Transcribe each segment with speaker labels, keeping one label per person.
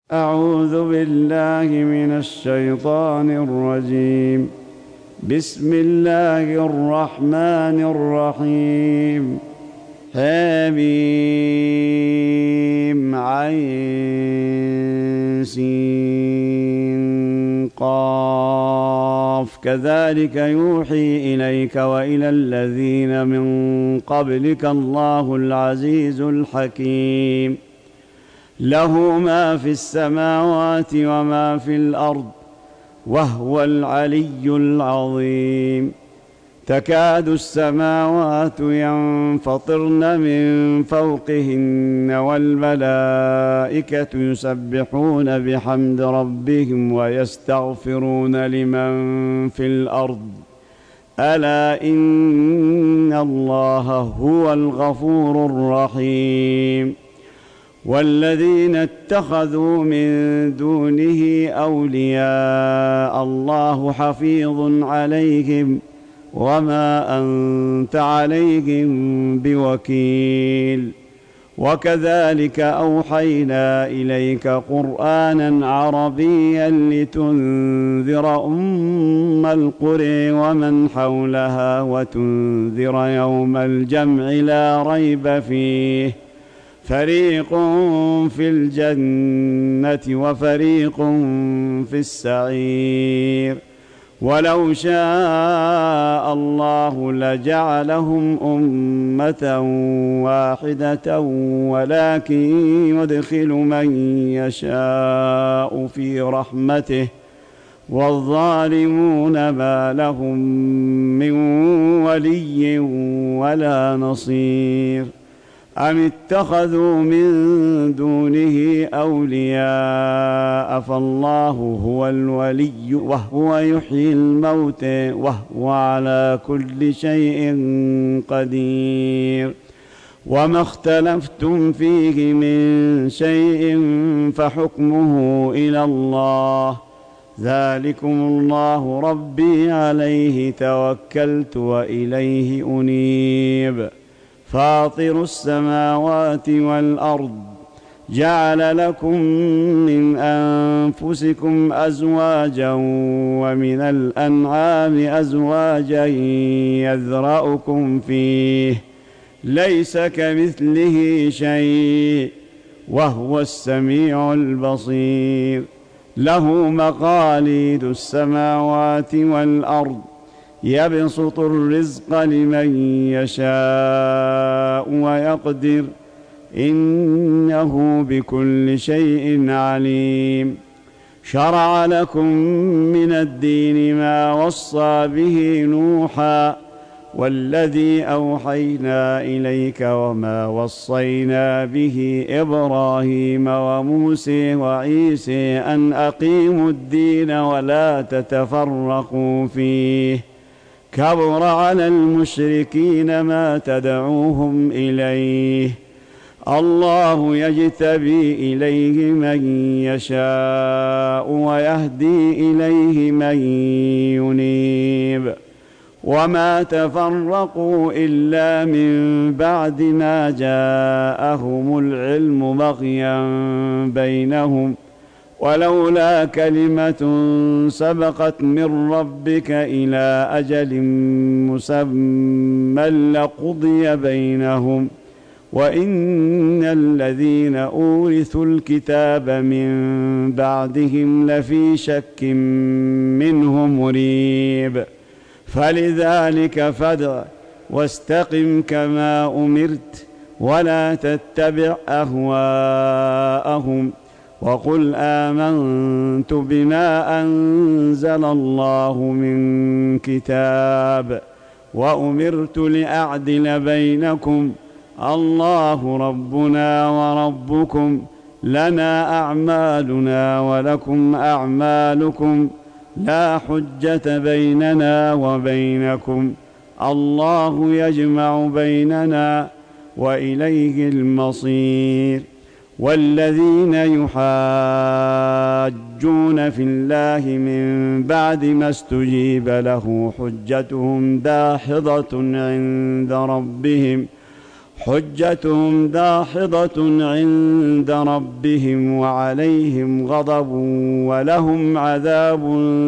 Speaker 1: أعوذ بالله من الشيطان الرجيم. بسم الله الرحمن الرحيم. حميم عين سين قاف كذلك يوحي إليك وإلى الذين من قبلك الله العزيز الحكيم. له ما في السماوات وما في الأرض وهو العلي العظيم. تكاد السماوات ينفطرن من فوقهن والملائكة يسبحون بحمد ربهم ويستغفرون لمن في الأرض ألا إن الله هو الغفور الرحيم. والذين اتخذوا من دونه أولياء الله حفيظ عليهم وما أنت عليهم بوكيل. وكذلك أوحينا إليك قرآنا عربيا لتنذر أم القرى ومن حولها وتنذر يوم الجمع لا ريب فيه فريق في الجنة وفريق في السعير. ولو شاء الله لجعلهم أمة واحدة ولكن يدخل من يشاء في رحمته والظالمون ما لهم من ولي ولا نصير. أم اتخذوا من دونه أولياء فالله هو الولي وهو يحيي الموتى وهو على كل شيء قدير. وما اختلفتم فيه من شيء فحكمه إلى الله ذلكم الله ربي عليه توكلت وإليه أنيب. فاطر السماوات والأرض جعل لكم من أنفسكم أزواجا ومن الأنعام أزواجا يذرأكم فيه ليس كمثله شيء وهو السميع البصير. له مقاليد السماوات والأرض يبسط الرزق لمن يشاء ويقدر إنه بكل شيء عليم. شرع لكم من الدين ما وصى به نوحا والذي أوحينا إليك وما وصينا به إبراهيم وموسى وعيسى أن أقيموا الدين ولا تتفرقوا فيه كبر على المشركين ما تدعوهم إليه. الله يجتبي إليه من يشاء ويهدي إليه من ينيب. وما تفرقوا إلا من بعد ما جاءهم العلم بغيا بينهم ولولا كلمة سبقت من ربك إلى أجل مسمى لقضي بينهم وإن الذين أورثوا الكتاب من بعدهم لفي شك منه مريب. فلذلك فادع واستقم كما أمرت ولا تتبع أهواءهم وقل آمنت بما أنزل الله من كتاب وأمرت لأعدل بينكم الله ربنا وربكم لنا أعمالنا ولكم أعمالكم لا حجة بيننا وبينكم الله يجمع بيننا وإليه المصير. والذين يحاجون في الله من بعد ما استجيب له حجتهم داحضة عند ربهم حجتهم داحضة عند ربهم وعليهم غضب ولهم عذاب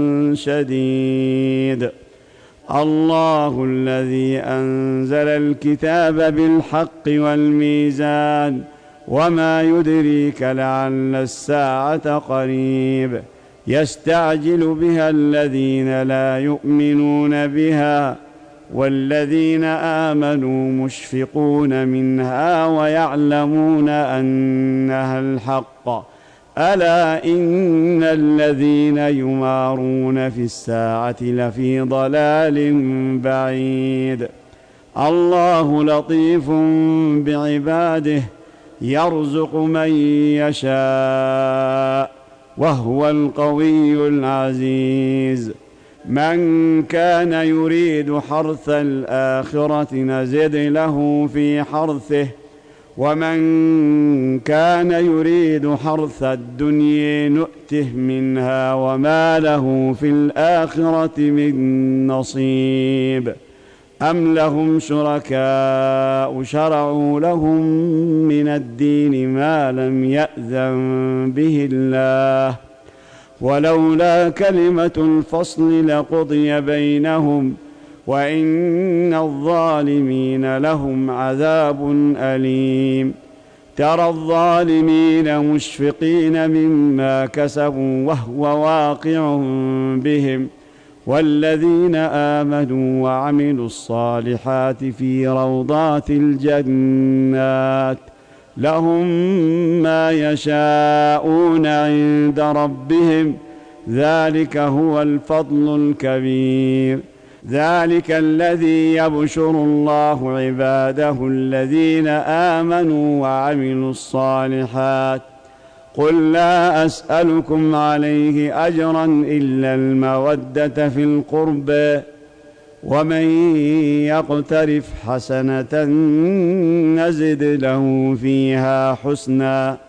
Speaker 1: شديد. الله الذي أنزل الكتاب بالحق والميزان وما يدريك لعل الساعة قريب يستعجل بها الذين لا يؤمنون بها والذين آمنوا مشفقون منها ويعلمون أنها الحق ألا إن الذين يمارون في الساعة لفي ضلال بعيد. الله لطيف بعباده يرزق من يشاء وهو القوي العزيز. من كان يريد حرث الآخرة نزد له في حرثه ومن كان يريد حرث الدنيا نؤته منها وما له في الآخرة من نصيب. أم لهم شركاء شرعوا لهم من الدين ما لم يأذن به الله ولولا كلمة الفصل لقضي بينهم وإن الظالمين لهم عذاب أليم. ترى الظالمين مشفقين مما كسبوا وهو واقع بهم والذين آمنوا وعملوا الصالحات في روضات الجنات لهم ما يشاءون عند ربهم ذلك هو الفضل الكبير. ذلك الذي يبشر الله عباده الذين آمنوا وعملوا الصالحات. قل لا أسألكم عليه أجرا إلا المودة في القربى ومن يقترف حسنة نزد له فيها حسنا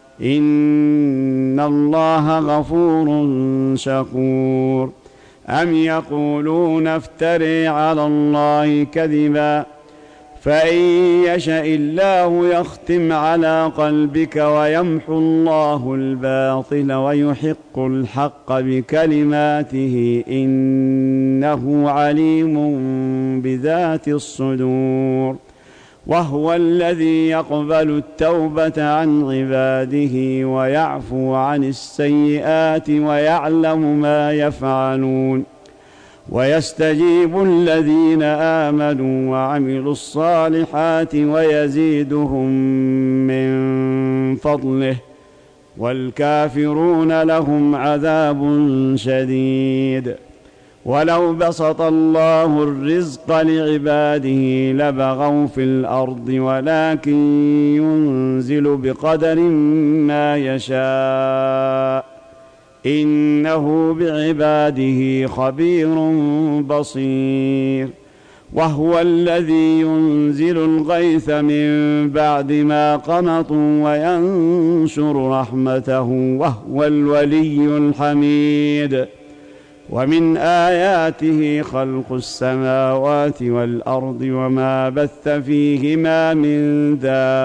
Speaker 1: إن الله غفور شكور. أم يقولون افتري على الله كذبا فإن يشاء الله يختم على قلبك ويمحو الله الباطل ويحق الحق بكلماته إنه عليم بذات الصدور. وهو الذي يقبل التوبة عن عباده ويعفو عن السيئات ويعلم ما يفعلون ويستجيب الذين آمنوا وعملوا الصالحات ويزيدهم من فضله والكافرون لهم عذاب شديد. ولو بسط الله الرزق لعباده لبغوا في الأرض ولكن ينزل بقدر ما يشاء إنه بعباده خبير بصير. وهو الذي ينزل الغيث من بعد ما قنطوا وينشر رحمته وهو الولي الحميد. ومن آياته خلق السماوات والأرض وما بث فيهما من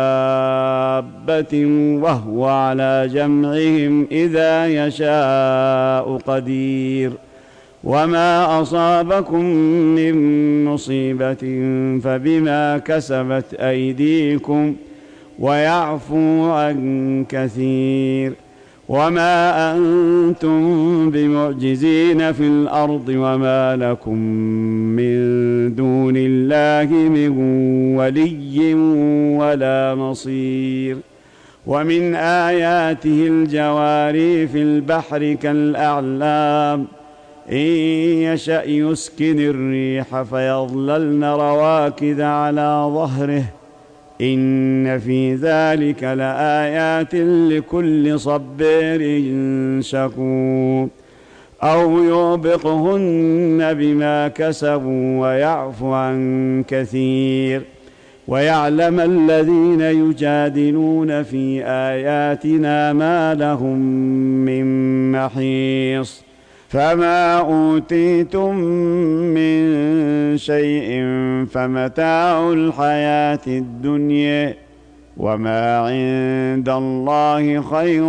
Speaker 1: دابة وهو على جمعهم إذا يشاء قدير. وما أصابكم من مصيبة فبما كسبت أيديكم ويعفو عن كثير. وما أنتم بمعجزين في الأرض وما لكم من دون الله من ولي ولا نصير. ومن آياته الجواري في البحر كالأعلام إن يشأ يسكن الريح فيظللن رواكد على ظهره إن في ذلك لآيات لكل صبير شكور. أو يوبقهن بما كسبوا ويعفو عن كثير. ويعلم الذين يجادلون في آياتنا ما لهم من محيص. فما أوتيتم من شيء فمتاع الحياة الدنيا وما عند الله خير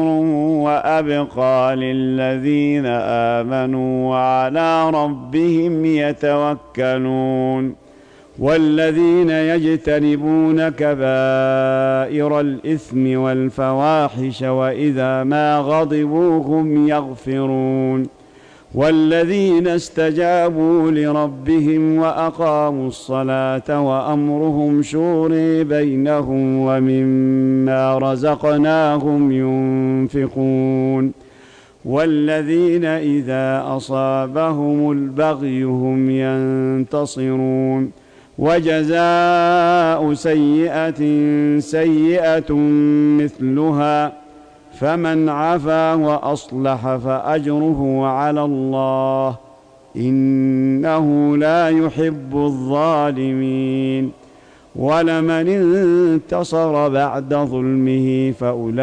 Speaker 1: وأبقى للذين آمنوا وعلى ربهم يتوكلون والذين يجتنبون كبائر الإثم والفواحش وإذا ما غضبوا هم يغفرون والذين استجابوا لربهم وأقاموا الصلاة وأمرهم شورى بينهم ومما رزقناهم ينفقون والذين إذا أصابهم البغي هم ينتصرون وجزاء سيئة سيئة مثلها فمن عفا وأصلح فأجره على الله إنه لا يحب الظالمين ولمن انتصر بعد ظلمه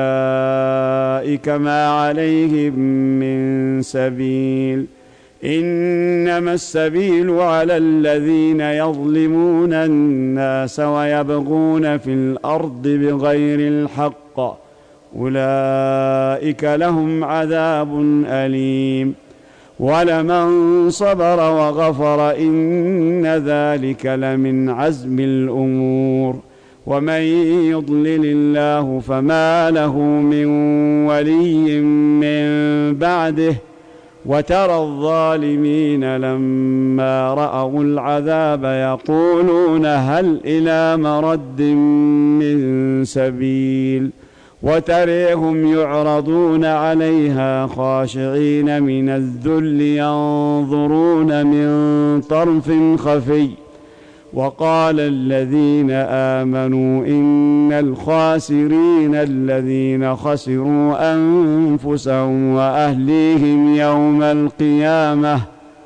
Speaker 1: فأولئك ما عليهم من سبيل إنما السبيل على الذين يظلمون الناس ويبغون في الأرض بغير الحق أولئك لهم عذاب أليم ولمن صبر وغفر إن ذلك لمن عزم الأمور ومن يضلل الله فما له من ولي من بعده وترى الظالمين لما رأوا العذاب يقولون هل إلى مرد من سبيل وتريهم يعرضون عليها خاشعين من الذل ينظرون من طرف خفي وقال الذين آمنوا إن الخاسرين الذين خسروا أنفسهم وأهليهم يوم القيامة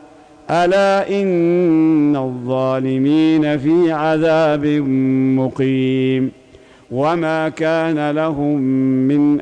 Speaker 1: ألا إن الظالمين في عذاب مقيم وما كان لهم من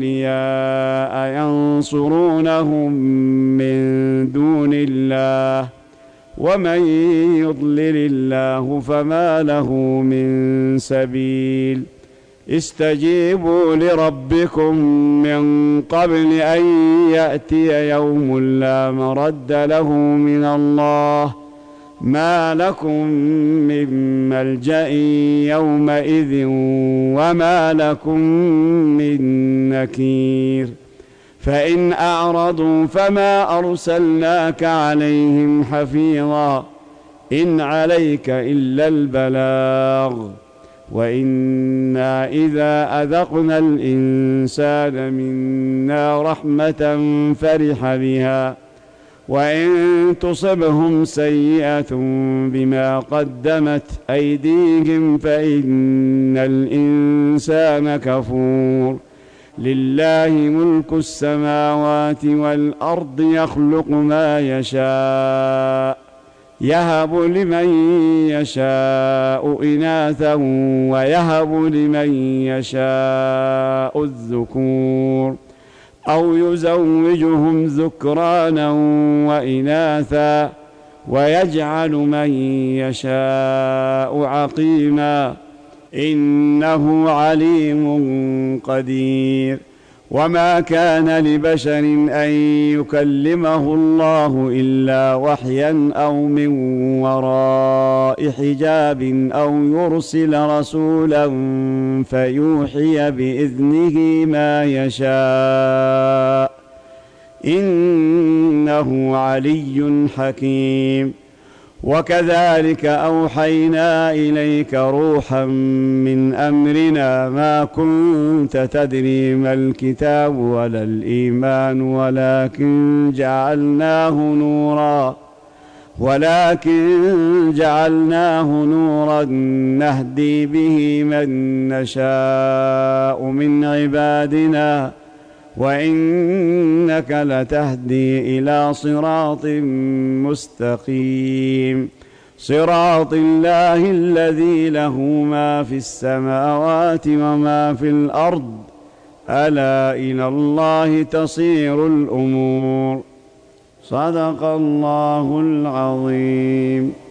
Speaker 1: أولياء ينصرونهم من دون الله ومن يضلل الله فما له من سبيل استجيبوا لربكم من قبل أن يأتي يوم لا مرد له من الله ما لكم من ملجأ يومئذ وما لكم من نكير فإن أعرضوا فما أرسلناك عليهم حفيظا إن عليك إلا البلاغ وإنا إذا أذقنا الإنسان منا رحمة فرح بها وإن تصبهم سيئة بما قدمت أيديهم فإن الإنسان كفور لله ملك السماوات والأرض يخلق ما يشاء يهب لمن يشاء إناثا ويهب لمن يشاء الذكور أو يزوجهم ذكرانا وإناثا ويجعل من يشاء عقيما إنه عليم قدير وما كان لبشر أن يكلمه الله إلا وحيا أو من وراء حجاب أو يرسل رسولا فيوحي بإذنه ما يشاء إنه علي حكيم وكذلك أوحينا إليك روحا من أمرنا ما كنت تدري ما الكتاب ولا الإيمان ولكن جعلناه نورا نهدي به من نشاء من عبادنا وإنك لتهدي إلى صراط مستقيم صراط الله الذي له ما في السماوات وما في الأرض ألا إلى الله تصير الأمور صدق الله العظيم.